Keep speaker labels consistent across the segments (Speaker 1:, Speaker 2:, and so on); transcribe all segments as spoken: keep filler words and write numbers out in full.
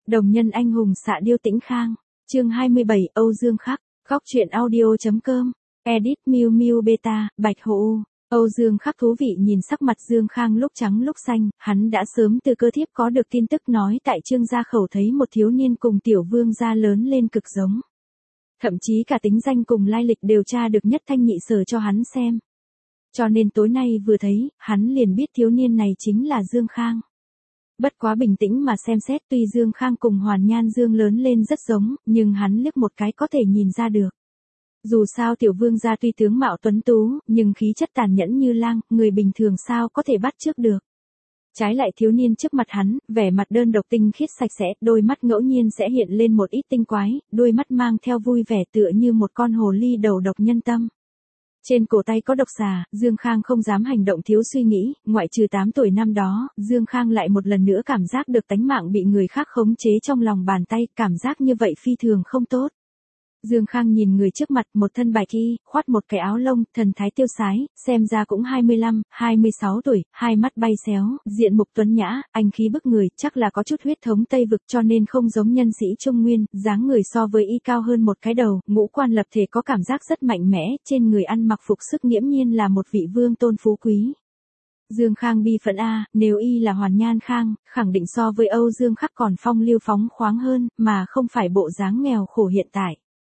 Speaker 1: Đồng nhân anh hùng xạ điêu Tĩnh Khang, chương hai mươi bảy, Âu Dương Khắc, góc truyện audio.com, edit Miu Miu Beta, Bạch Hồ. Âu Dương Khắc thú vị nhìn sắc mặt Dương Khang lúc trắng lúc xanh, hắn đã sớm từ cơ thiếp có được tin tức nói tại Trương gia khẩu thấy một thiếu niên cùng tiểu vương gia lớn lên cực giống. Thậm chí cả tính danh cùng lai lịch đều tra được nhất thanh nhị sở cho hắn xem. Cho nên tối nay vừa thấy, hắn liền biết thiếu niên này chính là Dương Khang. Bất quá bình tĩnh mà xem xét, tuy Dương Khang cùng Hoàn Nhan Dương lớn lên rất giống, nhưng hắn liếc một cái có thể nhìn ra được. Dù sao tiểu vương gia tuy tướng mạo tuấn tú, nhưng khí chất tàn nhẫn như lang, người bình thường sao có thể bắt chước được. Trái lại thiếu niên trước mặt hắn, vẻ mặt đơn độc tinh khiết sạch sẽ, đôi mắt ngẫu nhiên sẽ hiện lên một ít tinh quái, đôi mắt mang theo vui vẻ tựa như một con hồ ly đầu độc nhân tâm. Trên cổ tay có độc xà, Dương Khang không dám hành động thiếu suy nghĩ, ngoại trừ tám tuổi năm đó, Dương Khang lại một lần nữa cảm giác được tánh mạng bị người khác khống chế trong lòng bàn tay, cảm giác như vậy phi thường không tốt. Dương Khang nhìn người trước mặt, một thân bạch y, khoác một cái áo lông, thần thái tiêu sái, xem ra cũng hai mươi lăm, hai mươi sáu tuổi, hai mắt bay xéo, diện mục tuấn nhã, anh khí bức người, chắc là có chút huyết thống Tây vực cho nên không giống nhân sĩ Trung Nguyên, dáng người so với y cao hơn một cái đầu, ngũ quan lập thể có cảm giác rất mạnh mẽ, trên người ăn mặc phục sức nghiễm nhiên là một vị vương tôn phú quý. Dương Khang bi phẫn a, nếu y là Hoàn Nhan Khang, khẳng định so với Âu Dương Khắc còn phong lưu phóng khoáng hơn, mà không phải bộ dáng nghèo khổ hiện tại.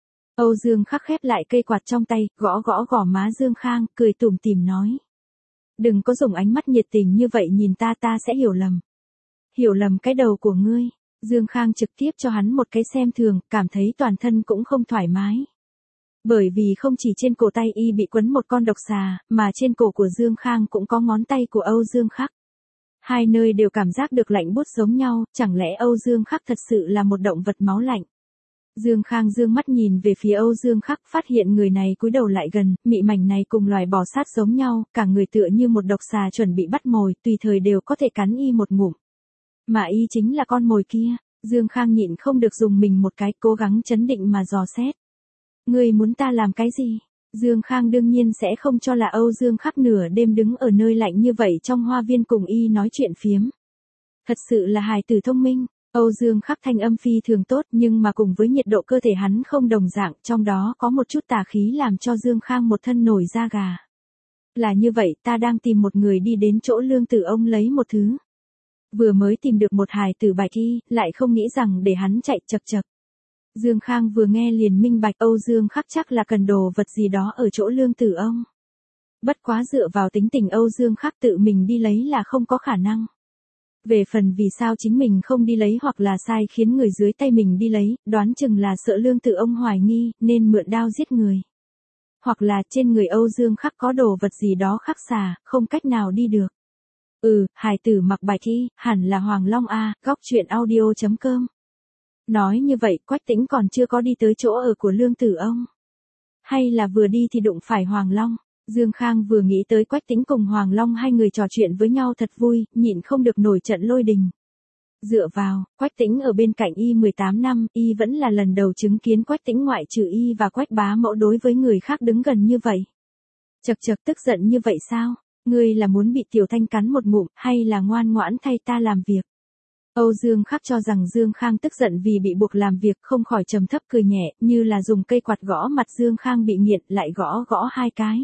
Speaker 1: Âu Dương Khắc khép lại cây quạt trong tay, gõ gõ gò má Dương Khang, cười tủm tỉm nói. Đừng có dùng ánh mắt nhiệt tình như vậy nhìn ta, ta sẽ hiểu lầm. Hiểu lầm cái đầu của ngươi. Dương Khang trực tiếp cho hắn một cái xem thường, cảm thấy toàn thân cũng không thoải mái. Bởi vì không chỉ trên cổ tay y bị quấn một con độc xà, mà trên cổ của Dương Khang cũng có ngón tay của Âu Dương Khắc. Hai nơi đều cảm giác được lạnh buốt giống nhau, chẳng lẽ Âu Dương Khắc thật sự là một động vật máu lạnh. Dương Khang dương mắt nhìn về phía Âu Dương Khắc, phát hiện người này cúi đầu lại gần, mị mảnh này cùng loài bò sát giống nhau, cả người tựa như một độc xà chuẩn bị bắt mồi, tùy thời đều có thể cắn y một ngụm. Mà y chính là con mồi kia. Dương Khang nhịn không được dùng mình một cái, cố gắng chấn định mà dò xét. Ngươi muốn ta làm cái gì? Dương Khang đương nhiên sẽ không cho là Âu Dương Khắc nửa đêm đứng ở nơi lạnh như vậy trong hoa viên cùng y nói chuyện phiếm. Thật sự là hài tử thông minh. Âu Dương Khắc thanh âm phi thường tốt, nhưng mà cùng với nhiệt độ cơ thể hắn không đồng dạng, trong đó có một chút tà khí làm cho Dương Khang một thân nổi da gà. Là như vậy, ta đang tìm một người đi đến chỗ Lương Tử ông lấy một thứ. Vừa mới tìm được một hài tử bạch y, lại không nghĩ rằng để hắn chạy chật chật. Dương Khang vừa nghe liền minh bạch Âu Dương Khắc chắc là cần đồ vật gì đó ở chỗ Lương Tử ông. Bất quá dựa vào tính tình Âu Dương Khắc tự mình đi lấy là không có khả năng. Về phần vì sao chính mình không đi lấy hoặc là sai khiến người dưới tay mình đi lấy, đoán chừng là sợ Lương Tử ông hoài nghi, nên mượn đao giết người. Hoặc là trên người Âu Dương Khắc có đồ vật gì đó khắc xà, không cách nào đi được. Ừ, hài tử mặc bạch y, hẳn là Hoàng Long A, góc truyện audio.com. Nói như vậy, Quách Tĩnh còn chưa có đi tới chỗ ở của Lương Tử ông. Hay là vừa đi thì đụng phải Hoàng Long. Dương Khang vừa nghĩ tới Quách Tĩnh cùng Hoàng Long hai người trò chuyện với nhau thật vui, nhịn không được nổi trận lôi đình. Dựa vào, Quách Tĩnh ở bên cạnh y mười tám năm, y vẫn là lần đầu chứng kiến Quách Tĩnh ngoại trừ y và Quách bá mẫu đối với người khác đứng gần như vậy. Chật chật tức giận như vậy sao? Ngươi là muốn bị Tiểu Thanh cắn một ngụm, hay là ngoan ngoãn thay ta làm việc? Âu Dương Khắc cho rằng Dương Khang tức giận vì bị buộc làm việc, không khỏi trầm thấp cười nhẹ, như là dùng cây quạt gõ mặt Dương Khang bị nghiện, lại gõ gõ hai cái.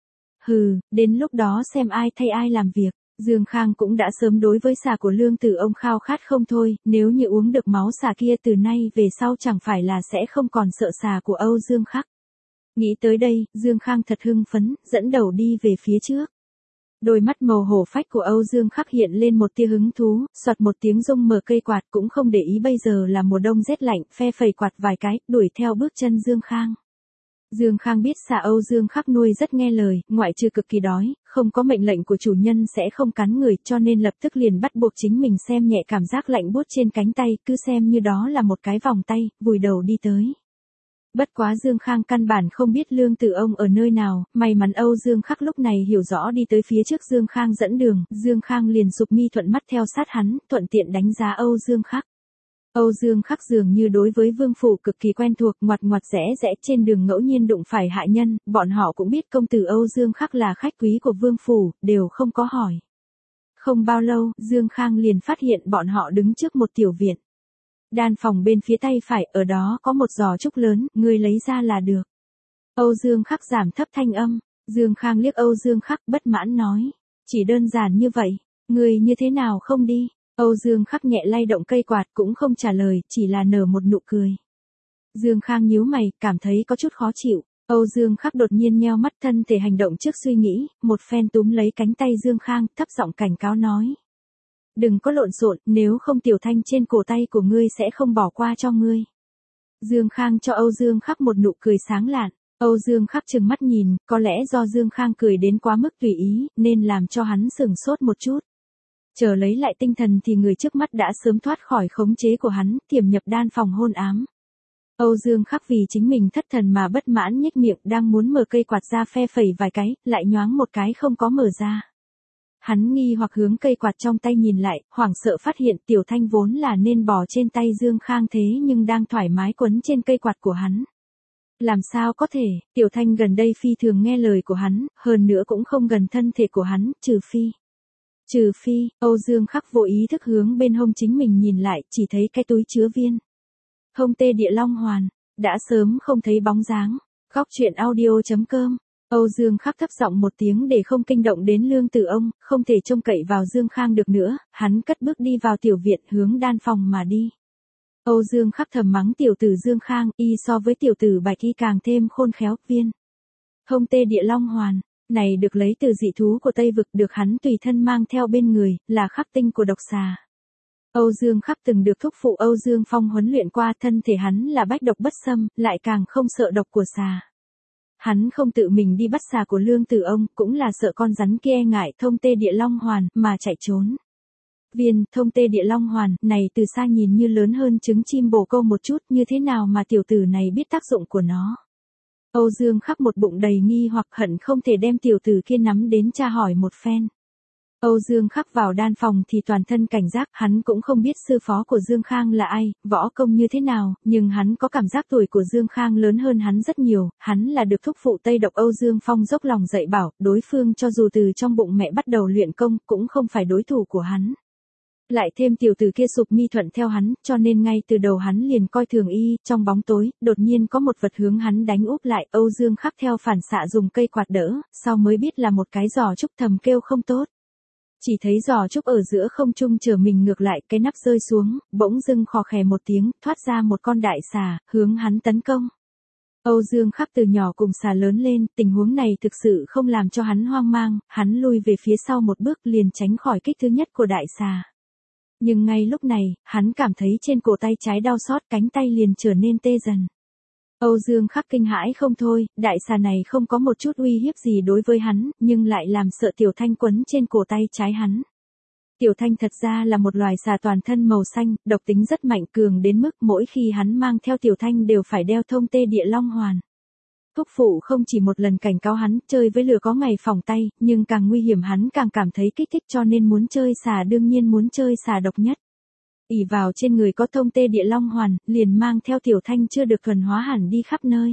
Speaker 1: Hừ, đến lúc đó xem ai thay ai làm việc. Dương Khang cũng đã sớm đối với xà của Lương Tử ông khao khát không thôi, nếu như uống được máu xà kia từ nay về sau chẳng phải là sẽ không còn sợ xà của Âu Dương Khắc. Nghĩ tới đây, Dương Khang thật hưng phấn, dẫn đầu đi về phía trước. Đôi mắt màu hổ phách của Âu Dương Khắc hiện lên một tia hứng thú, soạt một tiếng rung mở cây quạt, cũng không để ý bây giờ là mùa đông rét lạnh, phe phẩy quạt vài cái, đuổi theo bước chân Dương Khang. Dương Khang biết xà Âu Dương Khắc nuôi rất nghe lời, ngoại trừ cực kỳ đói, không có mệnh lệnh của chủ nhân sẽ không cắn người, cho nên lập tức liền bắt buộc chính mình xem nhẹ cảm giác lạnh buốt trên cánh tay, cứ xem như đó là một cái vòng tay, vùi đầu đi tới. Bất quá Dương Khang căn bản không biết Lương Tử ông ở nơi nào, may mắn Âu Dương Khắc lúc này hiểu rõ đi tới phía trước Dương Khang dẫn đường, Dương Khang liền sụp mi thuận mắt theo sát hắn, thuận tiện đánh giá Âu Dương Khắc. Âu Dương Khắc dường như đối với vương phủ cực kỳ quen thuộc, ngoặt ngoặt rẽ rẽ trên đường ngẫu nhiên đụng phải hạ nhân, bọn họ cũng biết công tử Âu Dương Khắc là khách quý của vương phủ, đều không có hỏi. Không bao lâu, Dương Khang liền phát hiện bọn họ đứng trước một tiểu viện. Đan phòng bên phía tay phải, ở đó có một giò trúc lớn, ngươi lấy ra là được. Âu Dương Khắc giảm thấp thanh âm. Dương Khang liếc Âu Dương Khắc bất mãn nói. Chỉ đơn giản như vậy, ngươi như thế nào không đi? Âu Dương Khắc nhẹ lay động cây quạt cũng không trả lời, chỉ là nở một nụ cười. Dương Khang nhíu mày, cảm thấy có chút khó chịu. Âu Dương Khắc đột nhiên nheo mắt, thân thể hành động trước suy nghĩ, một phen túm lấy cánh tay Dương Khang, thấp giọng cảnh cáo nói. Đừng có lộn xộn, nếu không Tiểu Thanh trên cổ tay của ngươi sẽ không bỏ qua cho ngươi. Dương Khang cho Âu Dương Khắc một nụ cười sáng lạn. Âu Dương Khắc trừng mắt nhìn, có lẽ do Dương Khang cười đến quá mức tùy ý, nên làm cho hắn sửng sốt một chút. Chờ lấy lại tinh thần thì người trước mắt đã sớm thoát khỏi khống chế của hắn, tiềm nhập đan phòng hôn ám. Âu Dương Khắc vì chính mình thất thần mà bất mãn nhếch miệng, đang muốn mở cây quạt ra phe phẩy vài cái, lại nhoáng một cái không có mở ra. Hắn nghi hoặc hướng cây quạt trong tay nhìn lại, hoảng sợ phát hiện Tiểu Thanh vốn là nên bỏ trên tay Dương Khang thế nhưng đang thoải mái quấn trên cây quạt của hắn. Làm sao có thể, Tiểu Thanh gần đây phi thường nghe lời của hắn, hơn nữa cũng không gần thân thể của hắn, trừ phi. Trừ phi, Âu Dương Khắc vô ý thức hướng bên hông chính mình nhìn lại, chỉ thấy cái túi chứa viên. Hông tê địa long hoàn, đã sớm không thấy bóng dáng. Góc truyện audio chấm com. Âu Dương Khắc thấp giọng một tiếng để không kinh động đến Lương Tử Ông, không thể trông cậy vào Dương Khang được nữa, hắn cất bước đi vào tiểu viện hướng đan phòng mà đi. Âu Dương Khắc thầm mắng tiểu tử Dương Khang, y so với tiểu tử Bạch Y càng thêm khôn khéo. Viên hông tê địa long hoàn này được lấy từ dị thú của Tây Vực, được hắn tùy thân mang theo bên người, là khắc tinh của độc xà. Âu Dương Khắc từng được thúc phụ Âu Dương Phong huấn luyện qua, thân thể hắn là bách độc bất xâm, lại càng không sợ độc của xà. Hắn không tự mình đi bắt xà của Lương Tử Ông, cũng là sợ con rắn kia e ngại thông tê địa long hoàn, mà chạy trốn. Viên thông tê địa long hoàn này từ xa nhìn như lớn hơn trứng chim bồ câu một chút, như thế nào mà tiểu tử này biết tác dụng của nó. Âu Dương Khắc một bụng đầy nghi hoặc, hận không thể đem tiểu tử kia nắm đến tra hỏi một phen. Âu Dương Khắc vào đan phòng thì toàn thân cảnh giác, hắn cũng không biết sư phó của Dương Khang là ai, võ công như thế nào, nhưng hắn có cảm giác tuổi của Dương Khang lớn hơn hắn rất nhiều, hắn là được thúc phụ Tây Độc Âu Dương Phong dốc lòng dạy bảo, đối phương cho dù từ trong bụng mẹ bắt đầu luyện công, cũng không phải đối thủ của hắn. Lại thêm tiểu tử kia sụp mi thuận theo hắn, cho nên ngay từ đầu hắn liền coi thường y, trong bóng tối, đột nhiên có một vật hướng hắn đánh úp lại, Âu Dương Khắc theo phản xạ dùng cây quạt đỡ, sau mới biết là một cái giò trúc, thầm kêu không tốt. Chỉ thấy giò trúc ở giữa không trung trở mình ngược lại, cái nắp rơi xuống, bỗng dưng khò khè một tiếng, thoát ra một con đại xà, hướng hắn tấn công. Âu Dương Khắc từ nhỏ cùng xà lớn lên, tình huống này thực sự không làm cho hắn hoang mang, hắn lui về phía sau một bước liền tránh khỏi kích thứ nhất của đại xà. Nhưng ngay lúc này, hắn cảm thấy trên cổ tay trái đau xót, cánh tay liền trở nên tê dần. Âu Dương Khắc kinh hãi không thôi, đại xà này không có một chút uy hiếp gì đối với hắn, nhưng lại làm sợ Tiểu Thanh quấn trên cổ tay trái hắn. Tiểu Thanh thật ra là một loài xà toàn thân màu xanh, độc tính rất mạnh, cường đến mức mỗi khi hắn mang theo Tiểu Thanh đều phải đeo thông tê địa long hoàn. Thúc phụ không chỉ một lần cảnh cáo hắn, chơi với lửa có ngày phỏng tay, nhưng càng nguy hiểm hắn càng cảm thấy kích thích, cho nên muốn chơi xà đương nhiên muốn chơi xà độc nhất. ỷ vào trên người có thông tê địa long hoàn, liền mang theo Tiểu Thanh chưa được thuần hóa hẳn đi khắp nơi.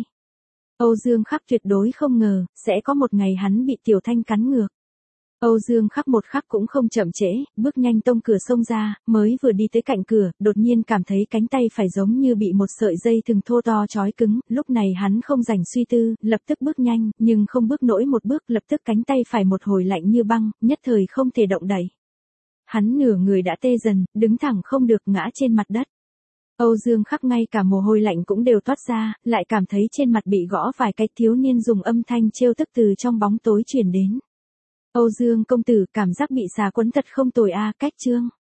Speaker 1: Âu Dương Khắc tuyệt đối không ngờ, sẽ có một ngày hắn bị Tiểu Thanh cắn ngược. Âu Dương Khắc một khắc cũng không chậm trễ, bước nhanh tông cửa xông ra, mới vừa đi tới cạnh cửa, đột nhiên cảm thấy cánh tay phải giống như bị một sợi dây thừng thô to trói cứng, lúc này hắn không rảnh suy tư, lập tức bước nhanh, nhưng không bước nổi một bước, lập tức cánh tay phải một hồi lạnh như băng, nhất thời không thể động đậy. Hắn nửa người đã tê dần, đứng thẳng không được, ngã trên mặt đất. Âu Dương Khắc ngay cả mồ hôi lạnh cũng đều toát ra, lại cảm thấy trên mặt bị gõ vài cái, thiếu niên dùng âm thanh trêu tức từ trong bóng tối truyền đến. Âu Dương công tử, cảm giác bị xà quấn thật không tồi a, cách chương.